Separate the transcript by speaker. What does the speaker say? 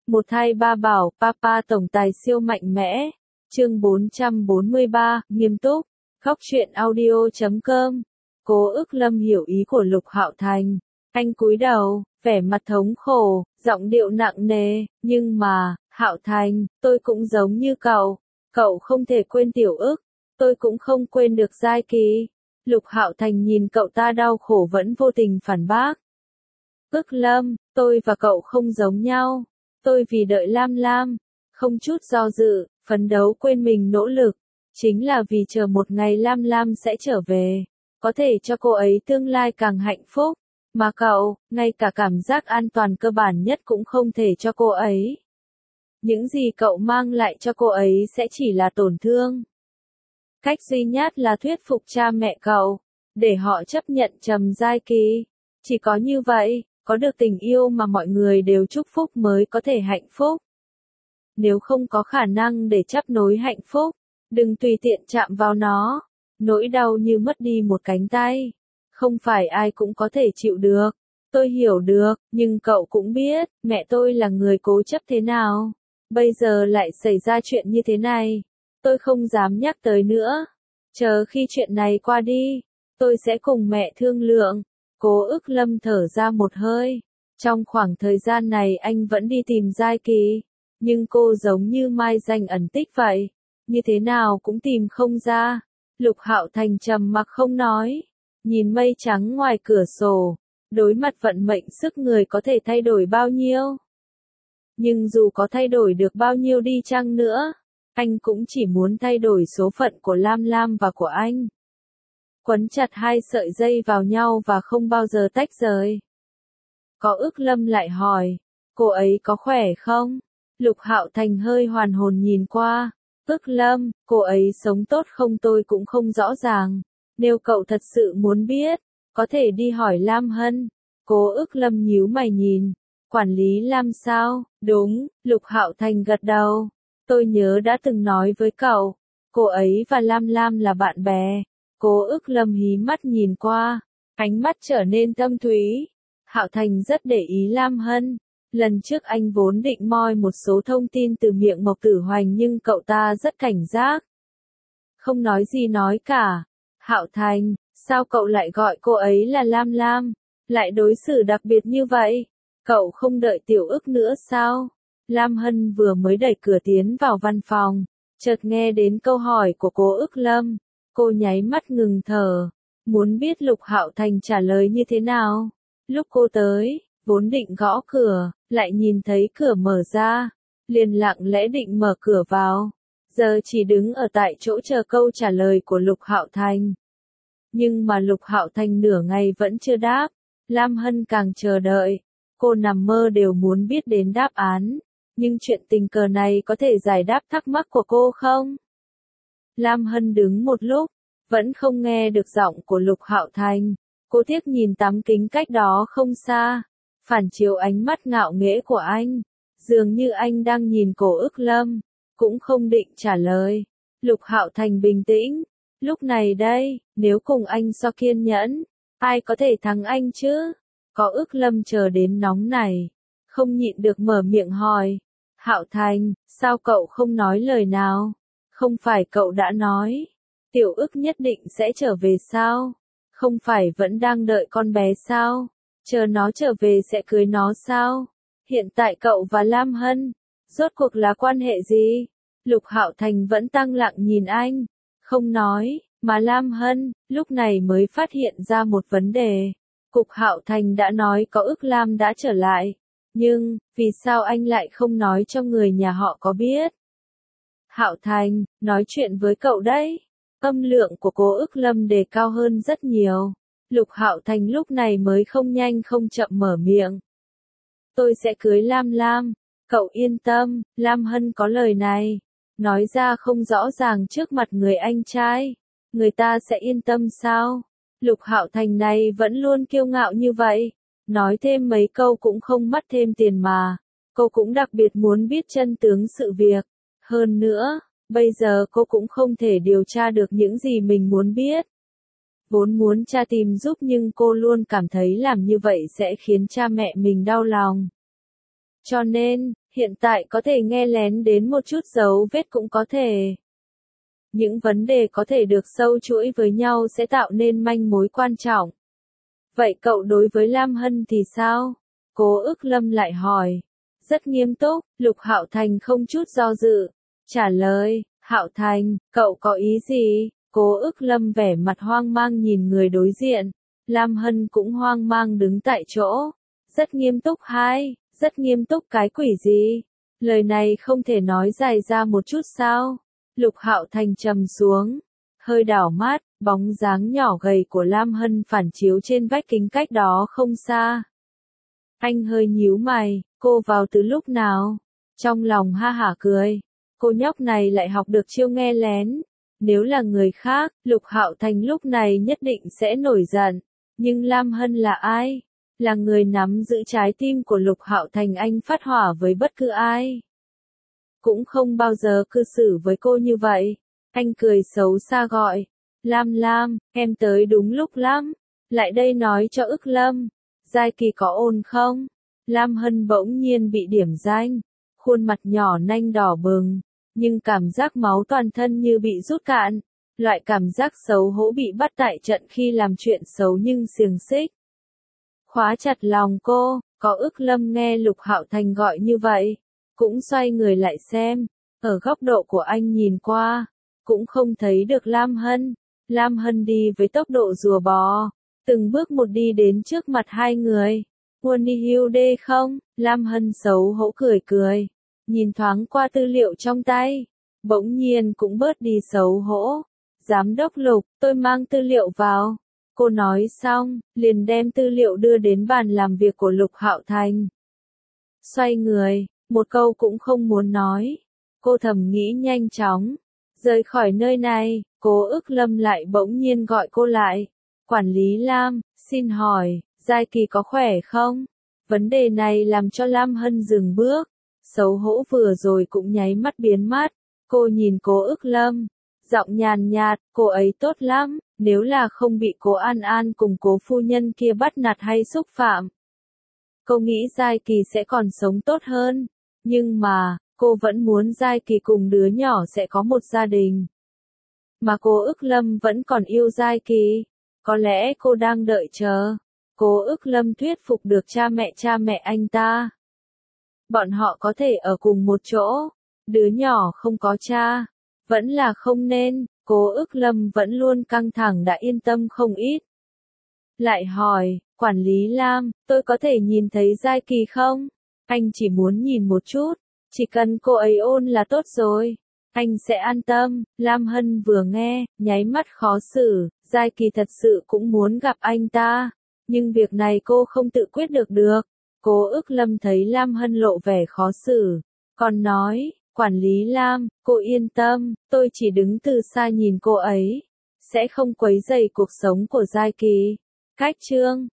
Speaker 1: Một hai ba bảo, Papa tổng tài siêu mạnh mẽ. Chương 443, nghiêm túc. Khóc chuyện audio.com. Cố ức Lâm hiểu ý của Lục Hạo Thành. Anh cúi đầu, vẻ mặt thống khổ, giọng điệu nặng nề, nhưng mà, Hạo Thành, tôi cũng giống như cậu. Cậu không thể quên Tiểu Ức, tôi cũng không quên được Giai Kỳ. Lục Hạo Thành nhìn cậu ta đau khổ vẫn vô tình phản bác. Ức Lâm, tôi và cậu không giống nhau. Tôi vì đợi Lam Lam, không chút do dự, phấn đấu quên mình nỗ lực, chính là vì chờ một ngày Lam Lam sẽ trở về, có thể cho cô ấy tương lai càng hạnh phúc, mà cậu, ngay cả cảm giác an toàn cơ bản nhất cũng không thể cho cô ấy. Những gì cậu mang lại cho cô ấy sẽ chỉ là tổn thương. Cách duy nhất là thuyết phục cha mẹ cậu, để họ chấp nhận Trầm Giai Kỳ. Chỉ có như vậy, có được tình yêu mà mọi người đều chúc phúc mới có thể hạnh phúc. Nếu không có khả năng để chấp nối hạnh phúc, đừng tùy tiện chạm vào nó. Nỗi đau như mất đi một cánh tay, không phải ai cũng có thể chịu được. Tôi hiểu được, nhưng cậu cũng biết, mẹ tôi là người cố chấp thế nào. Bây giờ lại xảy ra chuyện như thế này. Tôi không dám nhắc tới nữa. Chờ khi chuyện này qua đi, tôi sẽ cùng mẹ thương lượng. Cố ức Lâm thở ra một hơi. Trong khoảng thời gian này anh vẫn đi tìm Giai Kỳ. Nhưng cô giống như mai danh ẩn tích vậy. Như thế nào cũng tìm không ra. Lục Hạo Thành trầm mặc không nói. Nhìn mây trắng ngoài cửa sổ. Đối mặt vận mệnh sức người có thể thay đổi bao nhiêu. Nhưng dù có thay đổi được bao nhiêu đi chăng nữa, anh cũng chỉ muốn thay đổi số phận của Lam Lam và của anh. Quấn chặt hai sợi dây vào nhau và không bao giờ tách rời. Có ức Lâm lại hỏi, cô ấy có khỏe không? Lục Hạo Thành hơi hoàn hồn nhìn qua. Ức Lâm, cô ấy sống tốt không tôi cũng không rõ ràng. Nếu cậu thật sự muốn biết, có thể đi hỏi Lam Hân. Cố ức Lâm nhíu mày nhìn. Quản lý Lam sao? Đúng, Lục Hạo Thành gật đầu. Tôi nhớ đã từng nói với cậu, cô ấy và Lam Lam là bạn bè. Cố ức Lâm hí mắt nhìn qua, ánh mắt trở nên thâm thúy. Hạo Thành rất để ý Lam Hân. Lần trước anh vốn định moi một số thông tin từ miệng Mộc Tử Hoành nhưng cậu ta rất cảnh giác. Không nói gì nói cả. Hạo Thành, sao cậu lại gọi cô ấy là Lam Lam? Lại đối xử đặc biệt như vậy? Cậu không đợi Tiểu Ức nữa sao? Lam Hân vừa mới đẩy cửa tiến vào văn phòng, chợt nghe đến câu hỏi của Cố ức Lâm. Cô nháy mắt ngừng thở, muốn biết Lục Hạo Thành trả lời như thế nào. Lúc cô tới, vốn định gõ cửa, lại nhìn thấy cửa mở ra, liền lặng lẽ định mở cửa vào. Giờ chỉ đứng ở tại chỗ chờ câu trả lời của Lục Hạo Thành. Nhưng mà Lục Hạo Thành nửa ngày vẫn chưa đáp, Lam Hân càng chờ đợi. Cô nằm mơ đều muốn biết đến đáp án. Nhưng chuyện tình cờ này có thể giải đáp thắc mắc của cô không? Lam Hân đứng một lúc, vẫn không nghe được giọng của Lục Hạo Thành. Cô tiếc nhìn tấm kính cách đó không xa, phản chiếu ánh mắt ngạo nghễ của anh. Dường như anh đang nhìn Cố ức Lâm, cũng không định trả lời. Lục Hạo Thành bình tĩnh. Lúc này đây, nếu cùng anh so kiên nhẫn, ai có thể thắng anh chứ? Có ức Lâm chờ đến nóng này, không nhịn được mở miệng hỏi. Hạo Thành, sao cậu không nói lời nào? Không phải cậu đã nói, Tiểu Ức nhất định sẽ trở về sao? Không phải vẫn đang đợi con bé sao? Chờ nó trở về sẽ cưới nó sao? Hiện tại cậu và Lam Hân, rốt cuộc là quan hệ gì? Lục Hạo Thành vẫn tăng lặng nhìn anh, không nói, mà Lam Hân, lúc này mới phát hiện ra một vấn đề. Cục Hạo Thành đã nói có ức Lam đã trở lại. Nhưng, vì sao anh lại không nói cho người nhà họ có biết? Hạo Thành, nói chuyện với cậu đấy. Âm lượng của Cố ức Lâm đề cao hơn rất nhiều. Lục Hạo Thành lúc này mới không nhanh không chậm mở miệng. Tôi sẽ cưới Lam Lam. Cậu yên tâm, Lam Hân có lời này. Nói ra không rõ ràng trước mặt người anh trai. Người ta sẽ yên tâm sao? Lục Hạo Thành này vẫn luôn kiêu ngạo như vậy. Nói thêm mấy câu cũng không mất thêm tiền mà. Cô cũng đặc biệt muốn biết chân tướng sự việc. Hơn nữa, bây giờ cô cũng không thể điều tra được những gì mình muốn biết. Vốn muốn cha tìm giúp nhưng cô luôn cảm thấy làm như vậy sẽ khiến cha mẹ mình đau lòng. Cho nên, Hiện tại có thể nghe lén đến một chút dấu vết cũng có thể. Những vấn đề có thể được sâu chuỗi với nhau sẽ tạo nên manh mối quan trọng. Vậy cậu đối với Lam Hân thì sao? Cố Ức Lâm lại hỏi. Rất nghiêm túc, Lục Hạo Thành không chút do dự. Trả lời, Hạo Thành, cậu có ý gì? Cố Ức Lâm vẻ mặt hoang mang nhìn người đối diện. Lam Hân cũng hoang mang đứng tại chỗ. Rất nghiêm túc hai, rất nghiêm túc cái quỷ gì? Lời này không thể nói dài ra một chút sao? Lục Hạo Thành trầm xuống, hơi đảo mắt, bóng dáng nhỏ gầy của Lam Hân phản chiếu trên vách kính cách đó không xa. Anh hơi nhíu mày, cô vào từ lúc nào? Trong lòng ha hả cười, cô nhóc này lại học được chiêu nghe lén. Nếu là người khác, Lục Hạo Thành lúc này nhất định sẽ nổi giận. Nhưng Lam Hân là ai? Là người nắm giữ trái tim của Lục Hạo Thành, anh phát hỏa với bất cứ ai. Cũng không bao giờ cư xử với cô như vậy. Anh cười xấu xa gọi. Lam Lam, em tới đúng lúc lắm. Lại đây nói cho Ức Lâm. Giai Kỳ có ổn không? Lam Hân bỗng nhiên bị điểm danh. Khuôn mặt nhỏ nanh đỏ bừng. Nhưng cảm giác máu toàn thân như bị rút cạn. Loại cảm giác xấu hổ bị bắt tại trận khi làm chuyện xấu nhưng xiềng xích. Khóa chặt lòng cô, có Ức Lâm nghe Lục Hạo Thành gọi như vậy. Cũng xoay người lại xem, ở góc độ của anh nhìn qua, cũng không thấy được Lam Hân. Lam Hân đi với tốc độ rùa bò, từng bước một đi đến trước mặt hai người. Muốn đi hưu đê không? Lam Hân xấu hổ cười cười, nhìn thoáng qua tư liệu trong tay, bỗng nhiên cũng bớt đi xấu hổ. Giám đốc Lục, tôi mang tư liệu vào. Cô nói xong, liền đem tư liệu đưa đến bàn làm việc của Lục Hạo Thành. Xoay người, một câu cũng không muốn nói. Cô thầm nghĩ nhanh chóng. Rời khỏi nơi này, Cố Ức Lâm lại bỗng nhiên gọi cô lại. Quản lý Lam, xin hỏi, Giai Kỳ có khỏe không? Vấn đề này làm cho Lam Hân dừng bước. Xấu hổ vừa rồi cũng nháy mắt biến mất. Cô nhìn Cố Ức Lâm. Giọng nhàn nhạt, cô ấy tốt lắm, nếu là không bị Cố An An cùng Cố phu nhân kia bắt nạt hay xúc phạm. Cô nghĩ Giai Kỳ sẽ còn sống tốt hơn. Nhưng mà, cô vẫn muốn Giai Kỳ cùng đứa nhỏ sẽ có một gia đình. Mà Cố Ức Lâm vẫn còn yêu Giai Kỳ. Có lẽ cô đang đợi chờ. Cố Ức Lâm thuyết phục được cha mẹ anh ta. Bọn họ có thể ở cùng một chỗ. Đứa nhỏ không có cha. Vẫn là không nên. Cố Ức Lâm vẫn luôn căng thẳng đã yên tâm không ít. Lại hỏi, quản lý Lam, tôi có thể nhìn thấy Giai Kỳ không? Anh chỉ muốn nhìn một chút, chỉ cần cô ấy ôn là tốt rồi. Anh sẽ an tâm. Lam Hân vừa nghe, nháy mắt khó xử, Giai Kỳ thật sự cũng muốn gặp anh ta. Nhưng việc này cô không tự quyết được. Cố Ức Lâm thấy Lam Hân lộ vẻ khó xử, còn nói, quản lý Lam, cô yên tâm, tôi chỉ đứng từ xa nhìn cô ấy, sẽ không quấy rầy cuộc sống của Giai Kỳ. Cách chương